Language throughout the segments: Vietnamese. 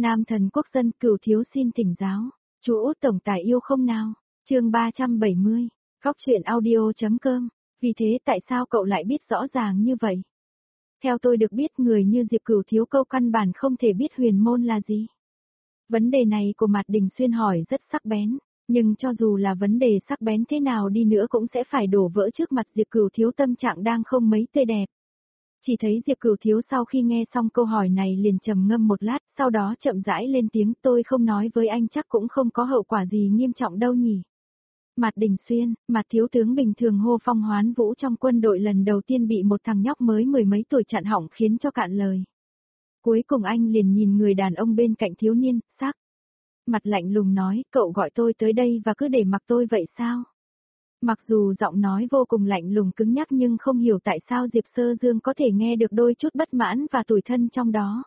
Nam thần quốc dân Cửu thiếu xin thỉnh giáo. Chú Út tổng tài yêu không nào? Chương 370. Góc truyện audio.com. Vì thế tại sao cậu lại biết rõ ràng như vậy? Theo tôi được biết người như Diệp Cửu thiếu câu căn bản không thể biết huyền môn là gì. Vấn đề này của Mạt Đình Xuyên hỏi rất sắc bén, nhưng cho dù là vấn đề sắc bén thế nào đi nữa cũng sẽ phải đổ vỡ trước mặt Diệp Cửu thiếu tâm trạng đang không mấy tươi đẹp. Chỉ thấy Diệp Cửu thiếu sau khi nghe xong câu hỏi này liền trầm ngâm một lát, sau đó chậm rãi lên tiếng, tôi không nói với anh chắc cũng không có hậu quả gì nghiêm trọng đâu nhỉ. Mạt Đình Xuyên, Mạt thiếu tướng bình thường hô phong hoán vũ trong quân đội lần đầu tiên bị một thằng nhóc mới mười mấy tuổi chặn họng khiến cho cạn lời. Cuối cùng anh liền nhìn người đàn ông bên cạnh thiếu niên, sắc mặt lạnh lùng nói, cậu gọi tôi tới đây và cứ để mặc tôi vậy sao? Mặc dù giọng nói vô cùng lạnh lùng cứng nhắc nhưng không hiểu tại sao Diệp Sơ Dương có thể nghe được đôi chút bất mãn và tủi thân trong đó.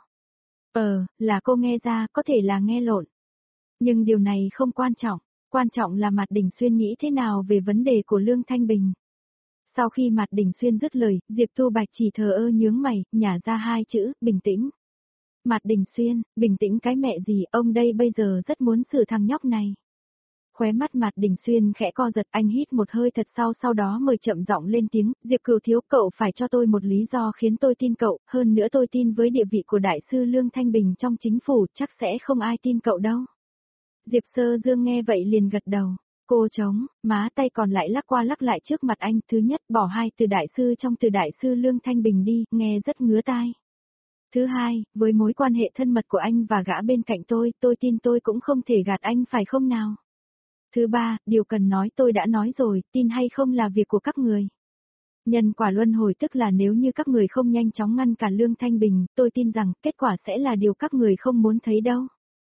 Là cô nghe ra, có thể là nghe lộn. Nhưng điều này không quan trọng là Mạt Đình Xuyên nghĩ thế nào về vấn đề của Lương Thanh Bình. Sau khi Mạt Đình Xuyên dứt lời, Diệp Tu Bạch chỉ thờ ơ nhướng mày, nhả ra hai chữ, bình tĩnh. Mạt Đình Xuyên, bình tĩnh cái mẹ gì, ông đây bây giờ rất muốn xử thằng nhóc này. Khóe mắt Mạt Đình Xuyên khẽ co giật, anh hít một hơi thật sau đó mới chậm giọng lên tiếng, Diệp Cửu thiếu, cậu phải cho tôi một lý do khiến tôi tin cậu, hơn nữa tôi tin với địa vị của đại sư Lương Thanh Bình trong chính phủ chắc sẽ không ai tin cậu đâu. Diệp Sơ Dương nghe vậy liền gật đầu, cô chống, má tay còn lại lắc qua lắc lại trước mặt anh, thứ nhất bỏ hai từ đại sư trong từ đại sư Lương Thanh Bình đi, nghe rất ngứa tai. Thứ hai, với mối quan hệ thân mật của anh và gã bên cạnh tôi tin tôi cũng không thể gạt anh phải không nào? Thứ ba, điều cần nói tôi đã nói rồi, tin hay không là việc của các người. Nhân quả luân hồi tức là nếu như các người không nhanh chóng ngăn cản Lương Thanh Bình, tôi tin rằng kết quả sẽ là điều các người không muốn thấy đâu.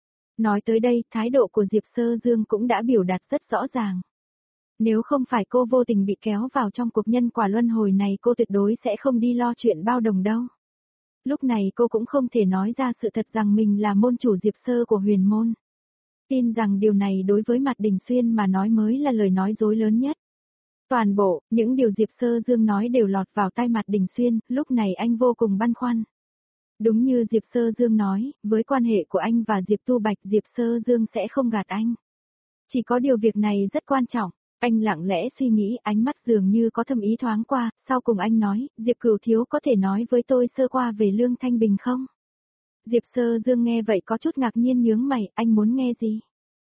Nói tới đây, thái độ của Diệp Sơ Dương cũng đã biểu đạt rất rõ ràng. Nếu không phải cô vô tình bị kéo vào trong cuộc nhân quả luân hồi này cô tuyệt đối sẽ không đi lo chuyện bao đồng đâu. Lúc này cô cũng không thể nói ra sự thật rằng mình là môn chủ Diệp Sơ của huyền môn. Tin rằng điều này đối với Mạt Đình Xuyên mà nói mới là lời nói dối lớn nhất. Toàn bộ, những điều Diệp Sơ Dương nói đều lọt vào tai Mạt Đình Xuyên, lúc này anh vô cùng băn khoăn. Đúng như Diệp Sơ Dương nói, với quan hệ của anh và Diệp Tu Bạch, Diệp Sơ Dương sẽ không gạt anh. Chỉ có điều việc này rất quan trọng, anh lặng lẽ suy nghĩ, ánh mắt dường như có thâm ý thoáng qua, sau cùng anh nói, Diệp Cửu thiếu có thể nói với tôi sơ qua về Lương Thanh Bình không? Diệp Sơ Dương nghe vậy có chút ngạc nhiên nhướng mày, anh muốn nghe gì?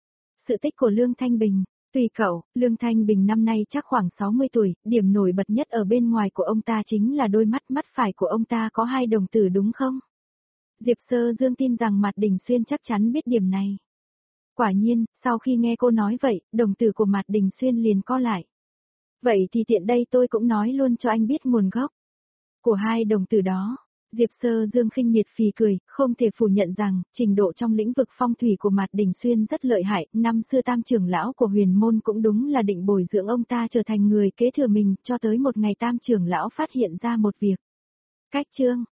Sự tích của Lương Thanh Bình, tùy cậu, Lương Thanh Bình năm nay chắc khoảng 60 tuổi, điểm nổi bật nhất ở bên ngoài của ông ta chính là đôi mắt phải của ông ta có hai đồng tử đúng không? Diệp Sơ Dương tin rằng Mạt Đình Xuyên chắc chắn biết điểm này. Quả nhiên, sau khi nghe cô nói vậy, đồng tử của Mạt Đình Xuyên liền co lại. Vậy thì tiện đây tôi cũng nói luôn cho anh biết nguồn gốc của hai đồng tử đó. Diệp Sơ Dương khinh miệt phì cười, không thể phủ nhận rằng, trình độ trong lĩnh vực phong thủy của Mạt Đình Xuyên rất lợi hại, năm xưa tam trưởng lão của huyền môn cũng đúng là định bồi dưỡng ông ta trở thành người kế thừa mình, cho tới một ngày tam trưởng lão phát hiện ra một việc. Cách chương,